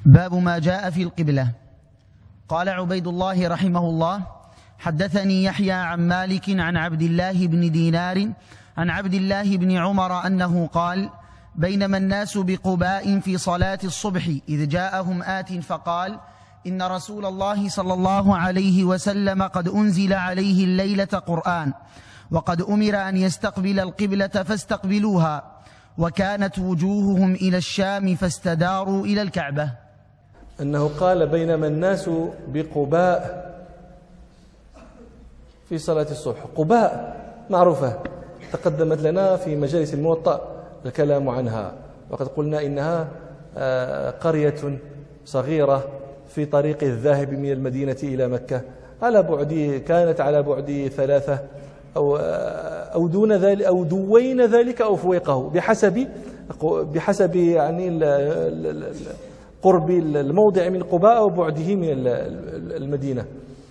باب ما جاء في القبلة. قال عبيد الله رحمه الله: حدثني يحيى عن مالك عن عبد الله بن دينار عن عبد الله بن عمر أنه قال: بينما الناس بقباء في صلاة الصبح إذ جاءهم آت فقال: إن رسول الله صلى الله عليه وسلم قد أنزل عليه الليلة قرآن، وقد أمر أن يستقبل القبلة فاستقبلوها، وكانت وجوههم إلى الشام فاستداروا إلى الكعبة. أنه قال: بينما الناس بقباء في صلاة الصبح. قباء معروفة، تقدمت لنا في مجالس الموطأ الكلام عنها، وقد قلنا إنها قرية صغيرة في طريق الذاهب من المدينة إلى مكة، كانت على بعد 3 أو دون ذلك أو دوين ذلك أو فوقه بحسب يعني قرب الموضع من قباء وبعده من المدينة.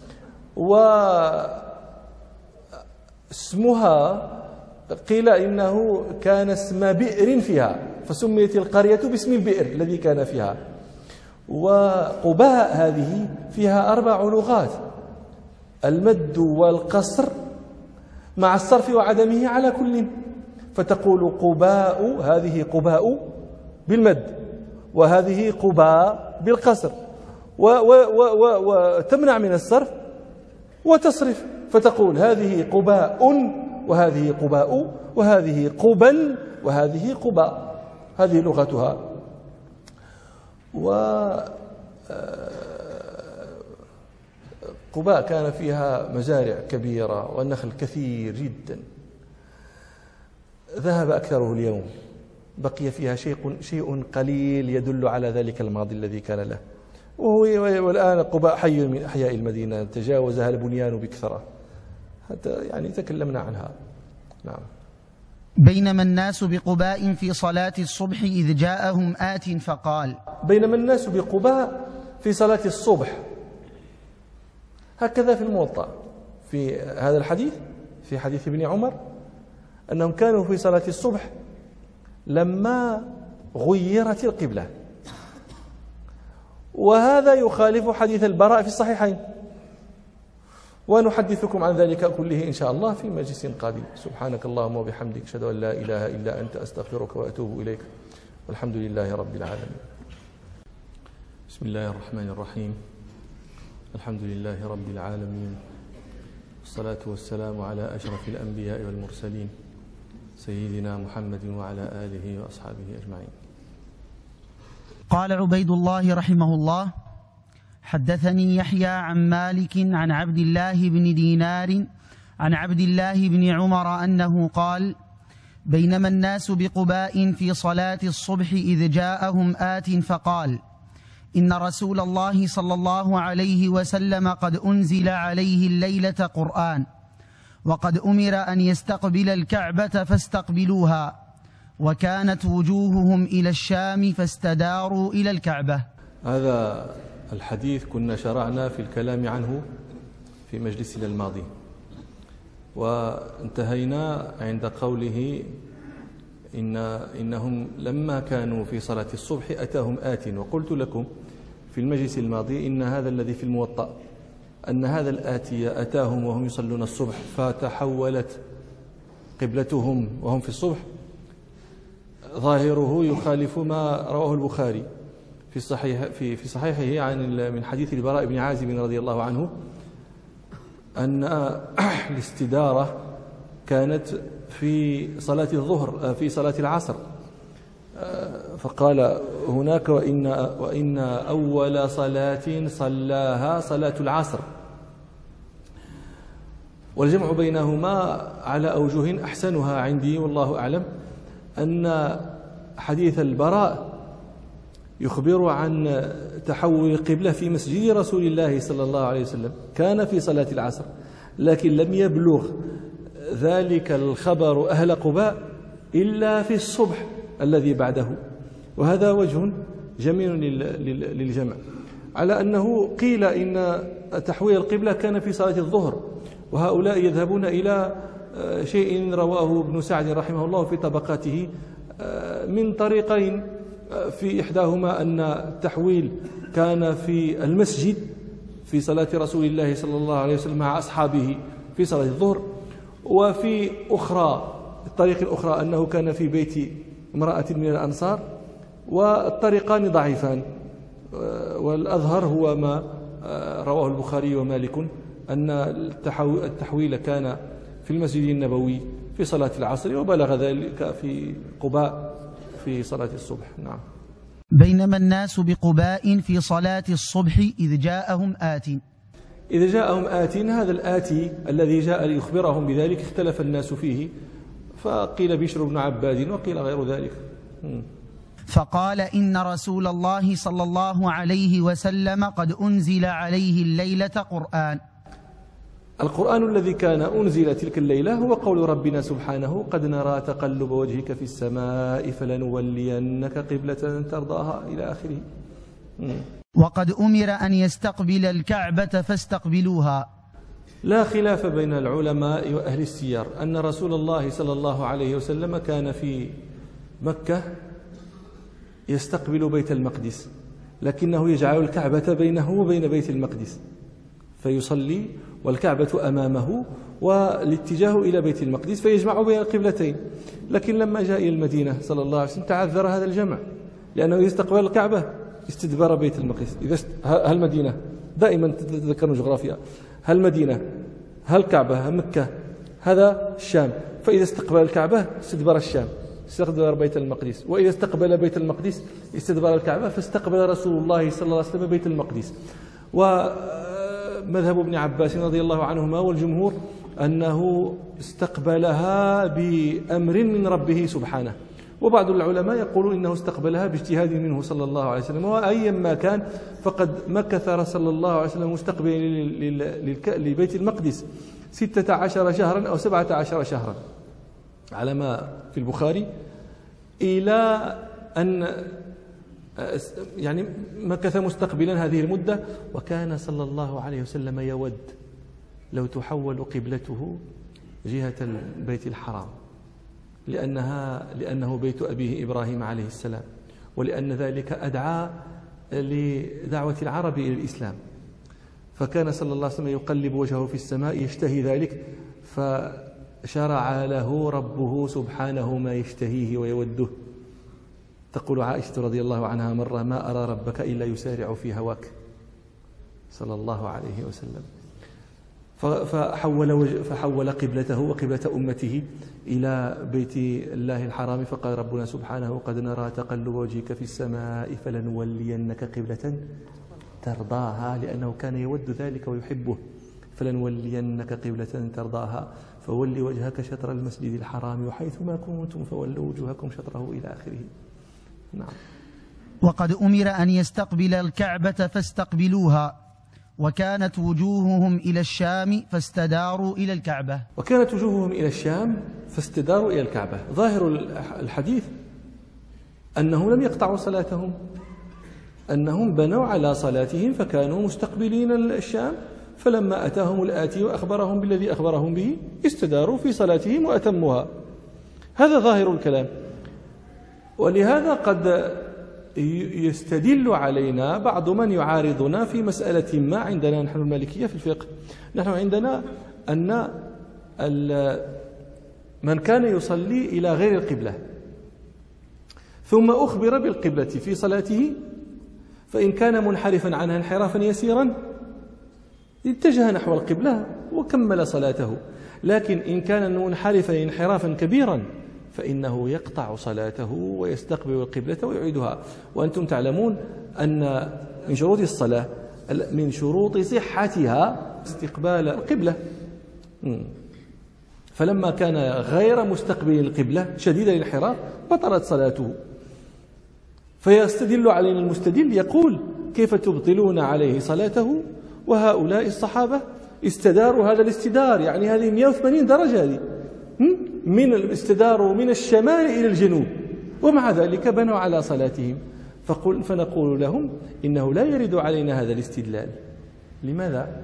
واسمها قيل إنه كان اسم بئر فيها، فسميت القرية باسم البئر الذي كان فيها. وقباء هذه فيها 4 لغات: المد والقصر مع الصرف وعدمه على كل، فتقول قباء، هذه قباء بالمد، وهذه قباء بالقصر، وتمنع من الصرف وتصرف، فتقول هذه قباء وهذه قباء وهذه قبا وهذه قباء. هذه لغتها. قباء كان فيها مزارع كبيرة والنخل كثير جدا، ذهب أكثره اليوم، بقي فيها شيء قليل يدل على ذلك الماضي الذي كان له. والآن قباء حي من أحياء المدينة، تجاوزها البنيان بكثرة، حتى يعني تكلمنا عنها. نعم. بينما الناس بقباء في صلاة الصبح إذ جاءهم آت فقال. بينما الناس بقباء في صلاة الصبح، هكذا في الموطأ في هذا الحديث، في حديث ابن عمر، أنهم كانوا في صلاة الصبح لما غيرت القبلة، وهذا يخالف حديث البراء في الصحيحين، ونحدثكم عن ذلك كله إن شاء الله في مجلس قادم. سبحانك اللهم وبحمدك، أشهد أن لا إله إلا أنت، أستغفرك وأتوب إليك، والحمد لله رب العالمين. بسم الله الرحمن الرحيم. الحمد لله رب العالمين، والصلاة والسلام على أشرف الأنبياء والمرسلين، سيدنا محمد وعلى آله وأصحابه أجمعين. قال عبيد الله رحمه الله: حدثني يحيى عن مالك عن عبد الله بن دينار عن عبد الله بن عمر أنه قال: بينما الناس بقباء في صلاة الصبح إذ جاءهم آت فقال: إن رسول الله صلى الله عليه وسلم قد أنزل عليه الليلة قرآن، وقد أمر أن يستقبل الكعبة فاستقبلوها، وكانت وجوههم إلى الشام فاستداروا إلى الكعبة. هذا الحديث كنا شرعنا في الكلام عنه في مجلسنا الماضي، وانتهينا عند قوله إنهم لما كانوا في صلاة الصبح أتاهم آت. وقلت لكم في المجلس الماضي إن هذا الذي في الموطأ أن هذا الآتي أتاهم وهم يصلون الصبح فتحولت قبلتهم وهم في الصبح، ظاهره يخالف ما رواه البخاري في صحيحه من حديث البراء بن عازب رضي الله عنه أن الاستدارة كانت في صلاة الظهر، في صلاة العصر، فقال هناك: وإن أول صلاة صلاها صلاة العصر. والجمع بينهما على أوجه أحسنها عندي والله أعلم أن حديث البراء يخبر عن تحول القبلة في مسجد رسول الله صلى الله عليه وسلم، كان في صلاة العصر، لكن لم يبلغ ذلك الخبر أهل قباء إلا في الصبح الذي بعده. وهذا وجه جميل للجمع، على أنه قيل إن تحويل القبلة كان في صلاة الظهر، وهؤلاء يذهبون إلى شيء رواه ابن سعد رحمه الله في طبقاته من طريقين: في إحداهما أن التحويل كان في المسجد في صلاة رسول الله صلى الله عليه وسلم مع أصحابه في صلاة الظهر، وفي الطريق الأخرى أنه كان في بيت امرأة من الأنصار، والطريقان ضعيفان، والأظهر هو ما رواه البخاري ومالك أن التحويل كان في المسجد النبوي في صلاة العصر، وبلغ ذلك في قباء في صلاة الصبح. نعم. بينما الناس بقباء في صلاة الصبح إذ جاءهم آت. هذا الآتي الذي جاء ليخبرهم بذلك اختلف الناس فيه، فقيل بشر بن عباد وقيل غير ذلك. فقال إن رسول الله صلى الله عليه وسلم قد أنزل عليه الليلة قرآن. القرآن الذي كان أنزل تلك الليلة هو قول ربنا سبحانه: قد نرى تقلب وجهك في السماء فلنولينك قبلة ترضاها إلى آخره. وقد أمر أن يستقبل الكعبة فاستقبلوها. لا خلاف بين العلماء وأهل السير أن رسول الله صلى الله عليه وسلم كان في مكة يستقبل بيت المقدس، لكنه يجعل الكعبة بينه وبين بيت المقدس فيصلي والكعبة أمامه والاتجاه إلى بيت المقدس، فيجمع بين القبلتين. لكن لما جاء إلى المدينة صلى الله عليه وسلم تعذر هذا الجمع، لأنه يستقبل الكعبة استدبار بيت المقدس. هل مدينة، دائما تتذكرون جغرافيا، هل مدينة، هل كعبة، هل مكة، هذا الشام، فإذا استقبل الكعبة استدبر الشام، استقبل بيت المقدس، وإذا استقبل بيت المقدس استدبر الكعبة، فاستقبل رسول الله صلى الله عليه وسلم بيت المقدس. ومذهب ابن عباس رضي الله عنهما والجمهور أنه استقبلها بأمر من ربه سبحانه، وبعض العلماء يقولون إنه استقبلها باجتهاد منه صلى الله عليه وسلم. وأيما كان فقد مكث صلى الله عليه وسلم مستقبلا لبيت المقدس 16 شهرا أو 17 شهرا على ما في البخاري، إلى أن يعني مكث مستقبلا هذه المدة. وكان صلى الله عليه وسلم يود لو تحول قبلته جهة البيت الحرام، لأنه بيت أبيه إبراهيم عليه السلام، ولأن ذلك أدعى لدعوة العرب إلى الإسلام. فكان صلى الله عليه وسلم يقلب وجهه في السماء يشتهي ذلك، فشرع له ربه سبحانه ما يشتهيه ويوده. تقول عائشة رضي الله عنها مرة: ما أرى ربك إلا يسارع في هواك، صلى الله عليه وسلم. فحول قبلته وقبلة أمته إلى بيت الله الحرام، فقال ربنا سبحانه: قد نرى تقلب وجهك في السماء فلنولينك قبلة ترضاها، لأنه كان يود ذلك ويحبه. فلنولينك قبلة ترضاها فول وجهك شطر المسجد الحرام وحيثما كنتم فولوا وجوهكم شطره إلى آخره. نعم. وقد أمر أن يستقبل الكعبة فاستقبلوها، وكانت وجوههم إلى الشام فاستداروا إلى الكعبة. وكانت وجوههم إلى الشام فاستداروا إلى الكعبة. ظاهر الحديث أنهم لم يقطعوا صلاتهم، أنهم بنوا على صلاتهم فكانوا مستقبلين الشام، فلما أتاهم الآتي وأخبرهم بالذي أخبرهم به استداروا في صلاتهم وأتموها. هذا ظاهر الكلام. ولهذا قد يستدل علينا بعض من يعارضنا في مسألة ما عندنا نحن المالكية في الفقه. نحن عندنا أن من كان يصلي إلى غير القبلة ثم أخبر بالقبلة في صلاته، فإن كان منحرفا عنها انحرافا يسيرا اتجه نحو القبلة وكمل صلاته، لكن إن كان منحرفا انحرافا كبيرا فإنه يقطع صلاته ويستقبل القبلة ويعيدها. وأنتم تعلمون أن من شروط الصلاة، من شروط صحتها استقبال القبلة. فلما كان غير مستقبل القبلة شديد الانحراف بطلت صلاته. فيستدل علينا المستدل يقول: كيف تبطلون عليه صلاته وهؤلاء الصحابة استداروا هذا الاستدار، يعني هذه 180 درجة، هذه من الاستدار من الشمال إلى الجنوب، ومع ذلك بنوا على صلاتهم. فنقول لهم إنه لا يرد علينا هذا الاستدلال. لماذا؟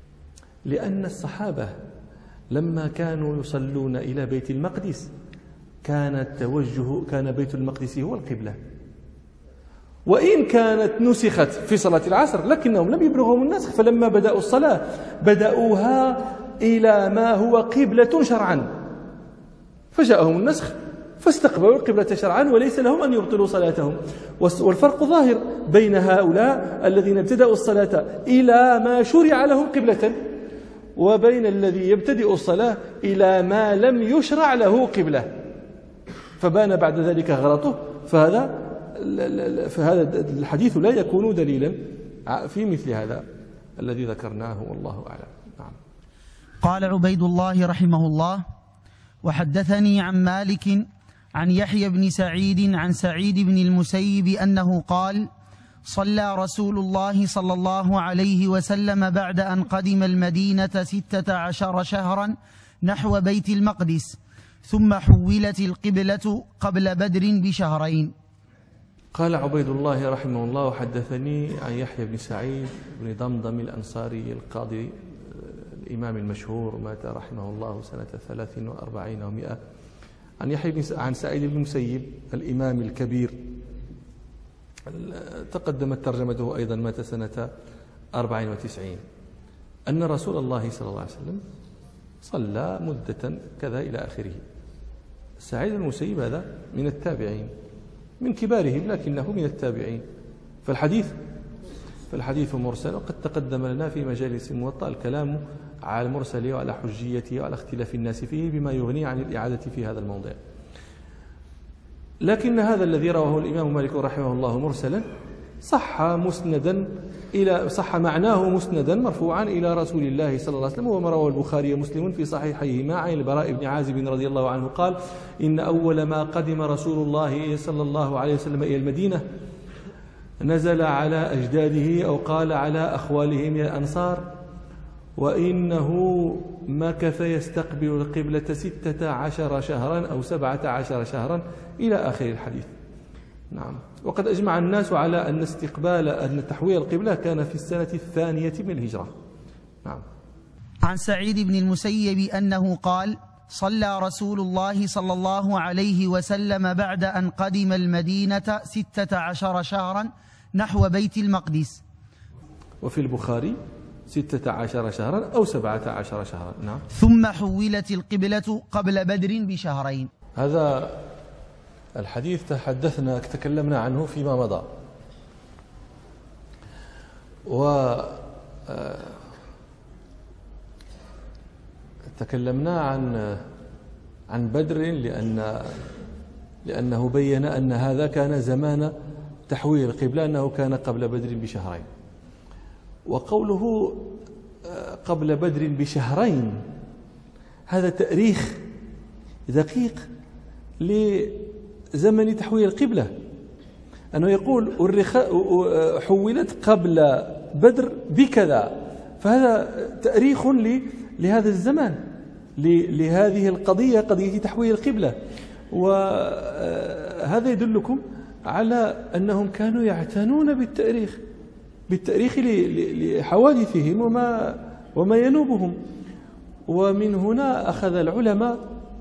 لأن الصحابة لما كانوا يصلون إلى بيت المقدس كان بيت المقدس هو القبلة، وإن كانت نسخت في صلاة العصر لكنهم لم يبلغهم النسخ، فلما بدأوا الصلاة بدأوها إلى ما هو قبلة شرعا، فجاءهم النسخ فاستقبلوا القبلة شرعا وليس لهم أن يبطلوا صلاتهم. والفرق ظاهر بين هؤلاء الذين ابتدأوا الصلاة إلى ما شرع لهم قبلة، وبين الذي يبتدئ الصلاة إلى ما لم يشرع له قبلة فبان بعد ذلك غلطه. فهذا الحديث لا يكون دليلا في مثل هذا الذي ذكرناه والله أعلم. نعم. قال عبيد الله رحمه الله: وحدثني عن مالك عن يحيى بن سعيد عن سعيد بن المسيب أنه قال: صلى رسول الله صلى الله عليه وسلم بعد أن قدم المدينة 16 شهرا نحو بيت المقدس، ثم حولت القبلة قبل بدر بشهرين. قال عبيد الله رحمه الله: حدثني عن يحيى بن سعيد بن ضمضم الأنصاري القاضي الإمام المشهور، مات رحمه الله سنة 43 و100، عن سعيد بن المسيب الإمام الكبير تقدمت ترجمته أيضا، مات سنة 94، أن رسول الله صلى الله عليه وسلم صلى مدة كذا إلى آخره. سعيد بن المسيب هذا من التابعين، من كبارهم لكنه من التابعين، فالحديث مرسل، وقد تقدم لنا في مجالس موطأ الكلام على المرسل وعلى حجيته وعلى اختلاف الناس فيه بما يغني عن الإعادة في هذا الموضع. لكن هذا الذي رواه الإمام مالك رحمه الله مرسلا صح معناه مسندا مرفوعا إلى رسول الله صلى الله عليه وسلم، وما رواه البخاري ومسلم في صحيحيهما عن البراء بن عازب رضي الله عنه قال: إن أول ما قدم رسول الله صلى الله عليه وسلم إلى المدينة نزل على أجداده أو قال على أخوالهم من الأنصار، وإنه مكث يستقبل القبلة 16 شهرا أو 17 شهرا إلى آخر الحديث. نعم. وقد أجمع الناس على أن تحويل القبلة كان في السنة 2 من الهجرة. نعم. عن سعيد بن المسيب أنه قال: صلى رسول الله صلى الله عليه وسلم بعد أن قدم المدينة 16 شهرا نحو بيت المقدس. وفي البخاري 16 شهرا أو 17 شهرا. نعم. ثم حولت القبلة قبل بدر بشهرين. هذا الحديث تكلمنا عنه فيما مضى، تكلمنا عن بدر لأنه بين أن هذا كان زمان تحويل القبلة، أنه كان قبل بدر بشهرين. وقوله قبل بدر بشهرين هذا تاريخ دقيق لزمن تحويل القبلة، أنه يقول حولت قبل بدر بكذا، فهذا تاريخ لهذا الزمان، لهذه القضية، قضية تحويل القبلة. وهذا يدلكم على أنهم كانوا يعتنون بالتاريخ لحوادثهم وما ينوبهم. ومن هنا أخذ العلماء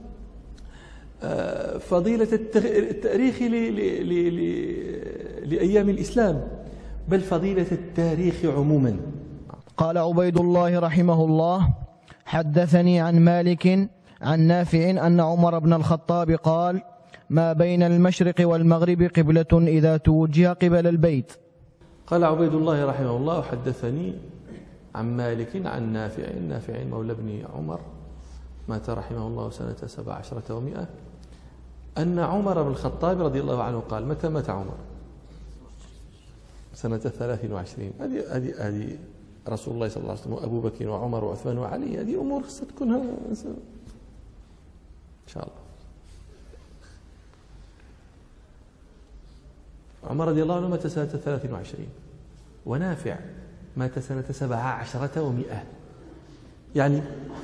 فضيلة التاريخ لأيام الإسلام، بل فضيلة التاريخ عموما. قال عبيد الله رحمه الله: حدثني عن مالك عن نافع أن عمر بن الخطاب قال: ما بين المشرق والمغرب قبلة إذا توجه قبل البيت. قال عبيد الله رحمه الله: حدثني عن مالك عن نافع مولى بن عمر، مات رحمه الله سنة 17 و100، أن عمر بن الخطاب رضي الله عنه قال. متى مات عمر؟ سنة 23. هذه رسول الله صلى الله عليه وسلم وأبو بكر وعمر وعثمان وعلي، هذه أمور خاصة تكون إن شاء الله. عمر رضي الله عنه مات سنة 23، ونافع مات سنة 17 و100، يعني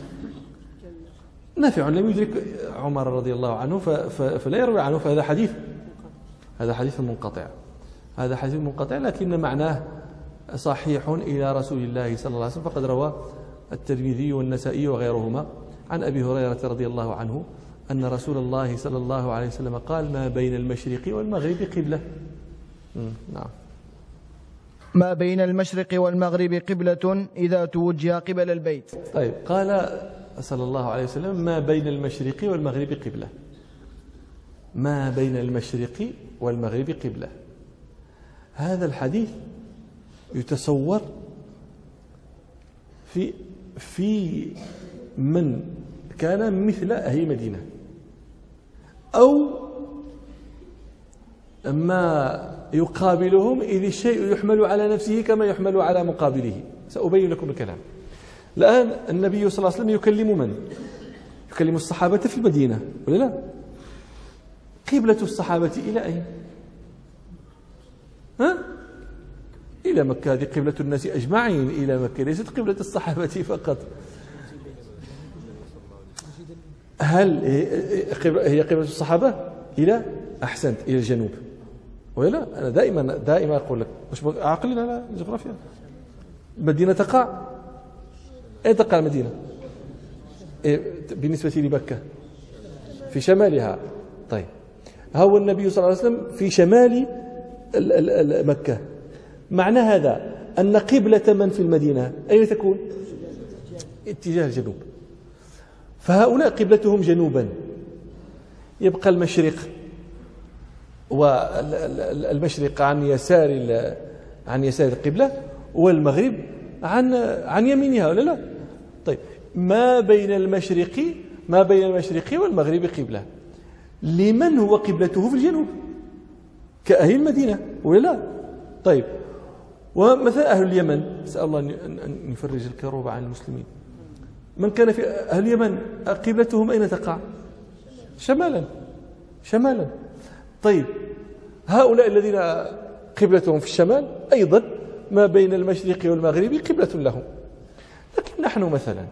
نافع لم يدرك عمر رضي الله عنه فلا يروي عنه، فهذا حديث منقطع، لكن معناه صحيح إلى رسول الله صلى الله عليه وسلم. فقد روى الترمذي والنسائي وغيرهما عن أبي هريرة رضي الله عنه أن رسول الله صلى الله عليه وسلم قال ما بين المشرق والمغرب قبلة. نعم. ما بين المشرق والمغرب قبلة إذا توجه قبل البيت. طيب، قال صلى الله عليه وسلم ما بين المشرق والمغرب قبلة. ما بين المشرق والمغرب قبلة. هذا الحديث يتصور في من كان مثل أهل المدينة، أو ما يقابلهم إذ الشيء يحمل على نفسه كما يحمل على مقابله. سأبين لكم الكلام. الآن النبي صلى الله عليه وسلم يكلم من؟ يكلم الصحابة في المدينة ولا لا؟ قبلة الصحابة إلى أين؟ إلى مكة. هذه قبلة الناس أجمعين إلى مكة، ليست قبلة الصحابة فقط. هل هي قبلة الصحابة إلى أحسنت إلى الجنوب ولا لا؟ أنا دائما أقول لك مش عاقلين على الجغرافيا. المدينة تقع أين تقع المدينة؟ بالنسبة لمكة في شمالها. طيب، هو النبي صلى الله عليه وسلم في شمال مكة. معنى هذا أن قبلة من في المدينة أين تكون؟ اتجاه الجنوب. فهؤلاء قبلتهم جنوبا، يبقى المشرق والمشرق عن يسار القبلة، والمغرب عن يمينها ولا لا؟ طيب، ما بين المشرق والمغرب قبلة. لمن هو قبلته في الجنوب كأهل المدينة ولا لا؟ طيب، ومثلا أهل اليمن، نسأل الله أن يفرج الكروب عن المسلمين. من كان في أهل اليمن قبلتهم أين تقع؟ شمالا. طيب، هؤلاء الذين قبلتهم في الشمال أيضا ما بين المشرق والمغرب قبلة لهم. لكن نحن مثلا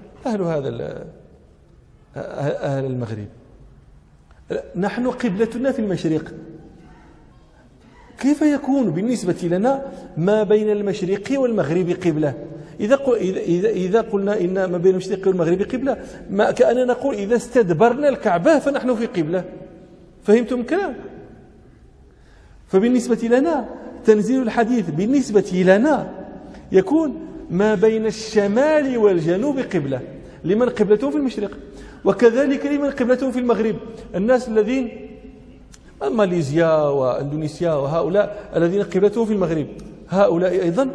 أهل المغرب، نحن قبلتنا في المشرق. كيف يكون بالنسبة لنا ما بين المشرق والمغرب قبلة؟ إذا قلنا إن ما بين المشرق والمغرب قبلة، كأننا نقول إذا استدبرنا الكعبة فنحن في قبلة. فهمتم الكلام؟ فبالنسبة لنا تنزيل الحديث بالنسبة لنا يكون ما بين الشمال والجنوب قبلة لمن قبلتهم في المشرق، وكذلك لمن قبلتهم في المغرب. الناس الذين ماليزيا واندونيسيا وهؤلاء الذين قبلتهم في المغرب، هؤلاء أيضا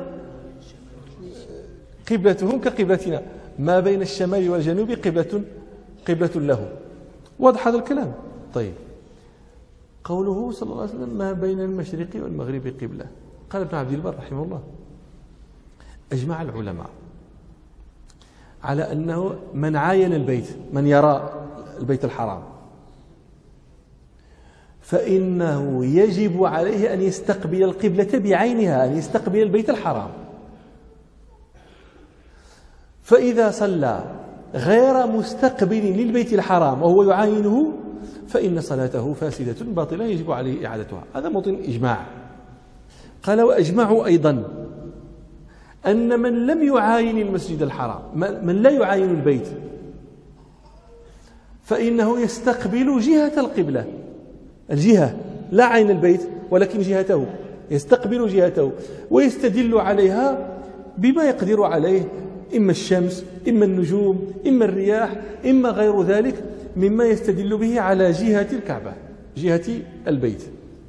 قبلتهم كقبلتنا، ما بين الشمال والجنوب قبلة له. واضح هذا الكلام؟ طيب، قوله صلى الله عليه وسلم ما بين المشرق والمغرب قبلة، قال ابن عبد البر رحمه الله أجمع العلماء على أنه من عاين البيت، من يرى البيت الحرام، فإنه يجب عليه أن يستقبل القبلة بعينها، أن يستقبل البيت الحرام. فإذا صلى غير مستقبل للبيت الحرام وهو يعاينه فإن صلاته فاسدة باطلة يجب عليه إعادتها. هذا موطن إجماع. قال وأجمعوا أيضا أن من لم يعاين المسجد الحرام، من لا يعاين البيت، فإنه يستقبل جهة القبلة، الجهة لا عين البيت ولكن جهته، يستقبل جهته ويستدل عليها بما يقدر عليه، إما الشمس، إما النجوم، إما الرياح، إما غير ذلك مما يستدل به على جهة الكعبة، جهة البيت.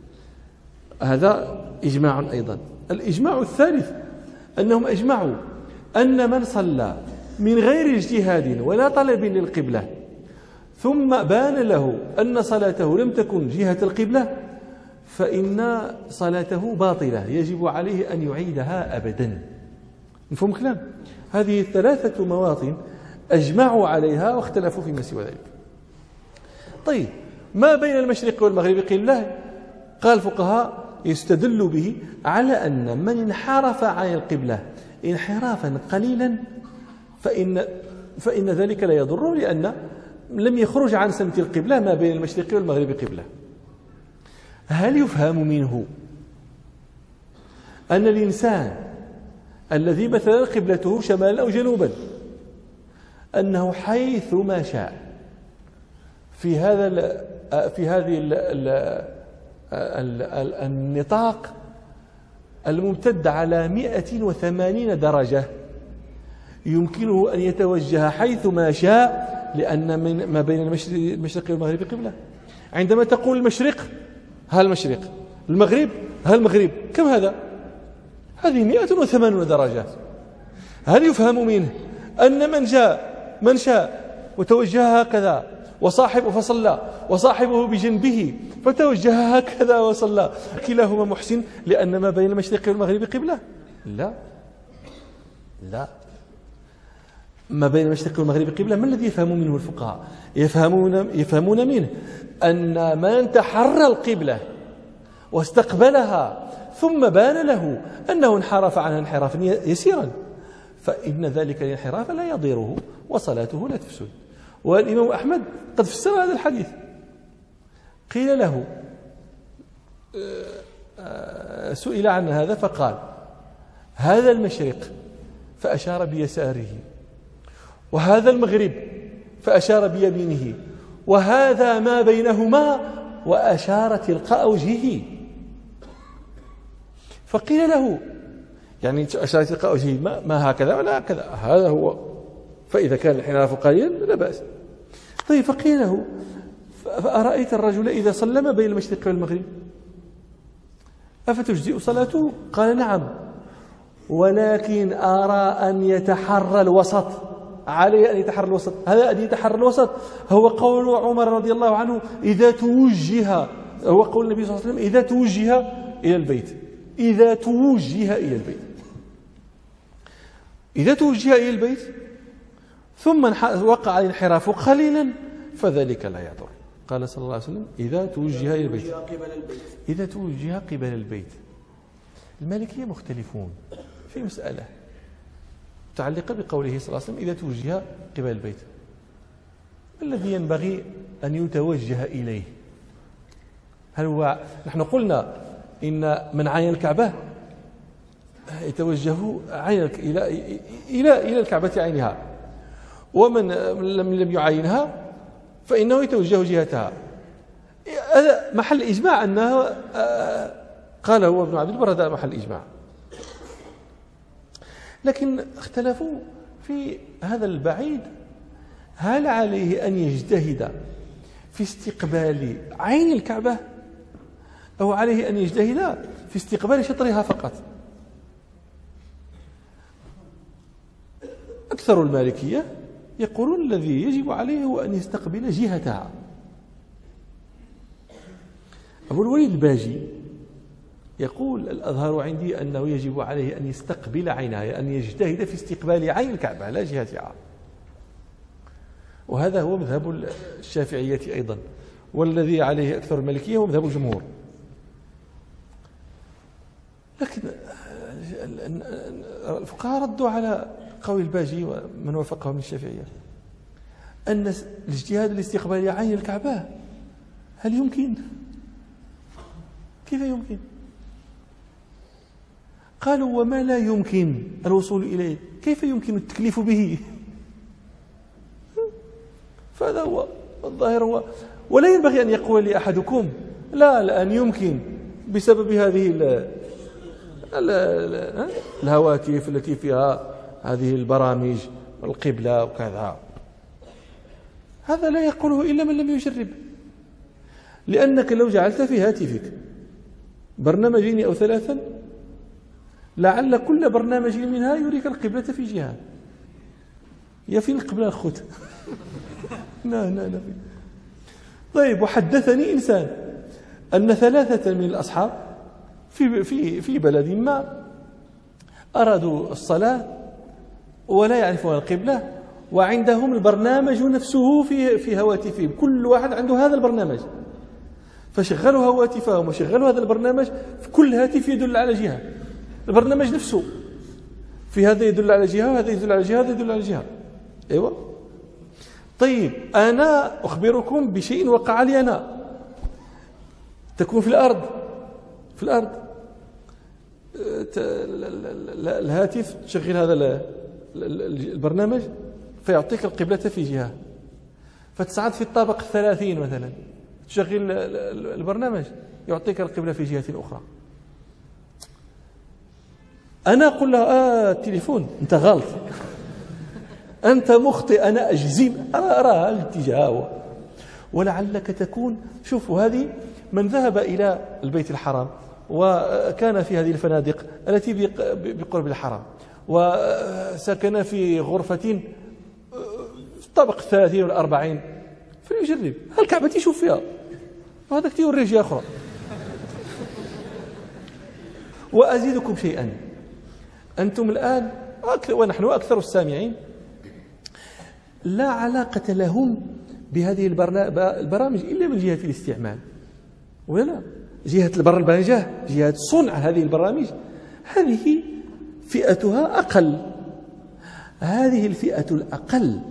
هذا إجماع أيضا. الإجماع الثالث أنهم أجمعوا أن من صلى من غير اجتهاد ولا طلب للقبلة ثم بان له أن صلاته لم تكن جهة القبلة فإن صلاته باطلة، يجب عليه أن يعيدها أبدا. مفهوم الكلام؟ هذه الثلاثة مواطن أجمعوا عليها واختلفوا فيما سوى ذلك. طيب، ما بين المشرق والمغرب قبلة، قال الفقهاء يستدل به على أن من انحرف عن القبلة انحرافا قليلا فإن ذلك لا يضر، لأن لم يخرج عن سمت القبلة ما بين المشرق والمغرب قبلة. هل يفهم منه أن الإنسان الذي مثلا قبلته شمالا أو جنوبا أنه حيثما شاء في هذه النطاق الممتد على 180 درجة يمكنه أن يتوجه حيث ما شاء، لأن من ما بين المشرق والمغرب قبلة. عندما تقول المشرق ها المشرق، المغرب ها المغرب، كم هذا؟ هذه 180 درجة. هل يفهم منه أن من شاء وتوجه هكذا فصلى، وصاحبه بجنبه فتوجه هكذا وصلى، كلاهما محسن لأن ما بين المشرق والمغرب قبلة؟ لا، ما بين المشرق والمغرب قبلة. ما الذي يفهم منه الفقهاء؟ يفهمون منه أن من تحرى القبلة واستقبلها ثم بان له أنه انحرف عنها انحرافا يسيرا، فإن ذلك الانحراف لا يضيره وصلاته لا تفسد. والإمام أحمد قد فسر هذا الحديث. قيل له، سئل عن هذا فقال: هذا المشرق، فأشار بيساره، وهذا المغرب فأشار بيمينه، وهذا ما بينهما وأشار تلقاء وجهه. فقيل له، يعني أشار تلقاء وجهه ما هكذا ولا هكذا، هذا هو، فإذا كان الانحراف قليلا لا بأس. طيب، فقيل له: فأرأيت الرجل إذا صلى بين المشرق والمغرب أفتجزئ صلاته؟ قال: نعم، ولكن أرى أن يتحرى الوسط، عليه أن يتحرى الوسط. هذا أن يتحرى الوسط هو قول عمر رضي الله عنه إذا توجه، هو قول النبي صلى الله عليه وسلم إذا توجه إلى البيت، إذا توجه إلى البيت، إذا توجه إلى البيت ثم وقع الانحراف قليلا فذلك لا يضر. قال صلى الله عليه وسلم: إذا توجه إلى البيت، إذا توجه قبل البيت. المالكية مختلفون في مسألة متعلقة بقوله صلى الله عليه وسلم: إذا توجه قبل البيت. الذي ينبغي أن يتوجه إليه، هل هو، نحن قلنا إن من عين الكعبة يتوجه إلى الكعبة عينها، ومن لم يعينها فإنه يتوجه جهتها. هذا محل إجماع، أنه قال هو ابن عبد البر هذا محل إجماع. لكن اختلفوا في هذا البعيد، هل عليه أن يجتهد في استقبال عين الكعبة أو عليه أن يجتهد في استقبال شطرها فقط؟ أكثر المالكية يقولون الذي يجب عليه هو أن يستقبل جهتها. أبو الوليد الباجي يقول: الأظهر عندي أنه يجب عليه أن يستقبل عينها، أن يجتهد في استقبال عين الكعبة لا جهتها. وهذا هو مذهب الشافعية أيضا، والذي عليه أكثر المالكية هو مذهب الجمهور. لكن الفقهاء ردوا على قول الباجي ومن وافقه من الشافعية أن الاجتهاد لاستقبال عين الكعبة هل يمكن؟ كيف يمكن؟ قالوا: وما لا يمكن الوصول إليه كيف يمكن التكليف به؟ فهذا هو الظاهر، هو ولا ينبغي أن يقول لي أحدكم لا الآن يمكن بسبب هذه الهواتف التي فيها هذه البرامج والقبلة وكذا. هذا لا يقوله إلا من لم يجرب، لأنك لو جعلت في هاتفك برنامجين أو ثلاثا لعل كل برنامج منها يريك القبلة في جهة. يا فين القبلة الخوت؟ لا. طيب، وحدثني إنسان أن 3 من الأصحاب في بلد ما أرادوا الصلاة ولا يعرفون القبلة، وعندهم البرنامج نفسه في هواتفهم، كل واحد عنده هذا البرنامج، فشغلوا هواتفهم وشغلوا هذا البرنامج، في كل هاتف يدل على جهة، البرنامج نفسه في هذا يدل على جهة وهذا يدل على جهة وهذا يدل على جهة. أيوة. طيب، أنا أخبركم بشيء وقع لي أنا، تكون في الأرض الهاتف تشغل هذا البرنامج فيعطيك القبلة في جهة، فتصعد في الطابق 30 مثلا، تشغل البرنامج يعطيك القبلة في جهة أخرى. أنا أقول له التليفون أنت غلط، أنت مخطئ، أنا أجزم أرى الاتجاه. ولعلك تكون، شوفوا هذه من ذهب إلى البيت الحرام وكان في هذه الفنادق التي بقرب الحرم وسكن في غرفة في الطابق 30 ولا 40، فليجرب الكعبة يشوف فيها، وهذا كتير رجي أخرى. وأزيدكم شيئا، أنتم الآن ونحن أكثر السامعين لا علاقة لهم بهذه البرامج إلا من جهة الاستعمال، ولا جهة البرمجة، جهة صنع هذه البرامج، هذه فئتها أقل. هذه الفئة الأقل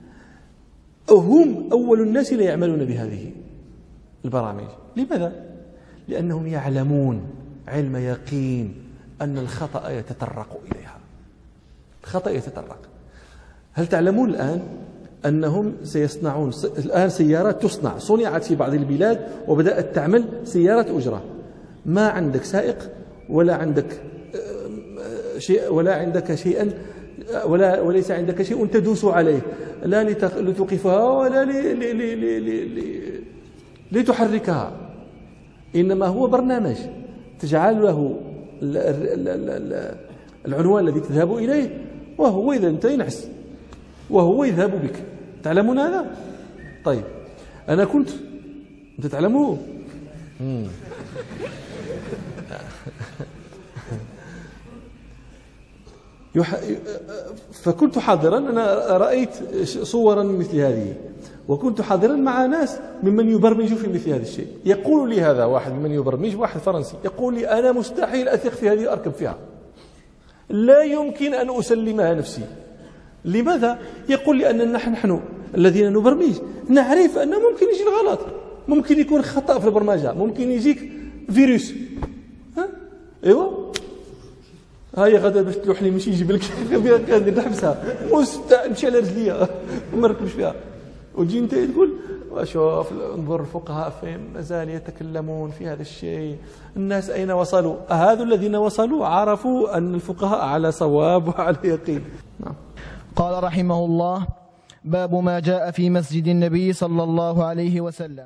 هم أول الناس لا يعملون بهذه البرامج. لماذا؟ لأنهم يعلمون علم يقين أن الخطأ يتطرق إليها. الخطأ يتطرق. هل تعلمون الآن أنهم سيصنعون الآن سيارات تصنع، صنعت في بعض البلاد وبدأت تعمل سيارات أجرة، ما عندك سائق ولا عندك شيء ولا عندك شيئا وليس عندك شيء تدوس عليه، لا لتوقفها ولا لتحركها، إنما هو برنامج تجعل له العنوان الذي تذهب إليه، وهو إذا أنت ينعس وهو يذهب بك. تعلمون هذا؟ طيب أنا كنت، أنت تعلموه؟ فكنت حاضرا، أنا رأيت صورا مثل هذه، وكنت حاضرا مع ناس ممن يبرمج في مثل هذا الشيء. يقول لي هذا واحد ممن يبرمج، واحد فرنسي، يقول لي أنا مستحيل أثق في هذه أركب فيها، لا يمكن أن أسلمها نفسي. لماذا؟ يقول لي أن نحن الذين نبرمج نعرف أن ممكن يجي الغلط، ممكن يكون خطأ في البرمجة، ممكن يجيك فيروس. ايوه هاي غدا باش تلوحني ماشي يجيب لك كندير نحبسها، نمشي على رجليا وما نركبش فيها، وتجي انت تقول شوف انظر الفقهاء فين مازال يتكلمون في هذا الشيء، الناس أين وصلوا؟ هذو الذين وصلوا عرفوا أن الفقهاء على صواب وعلى يقين. نعم. قال رحمه الله: باب ما جاء في مسجد النبي صلى الله عليه وسلم.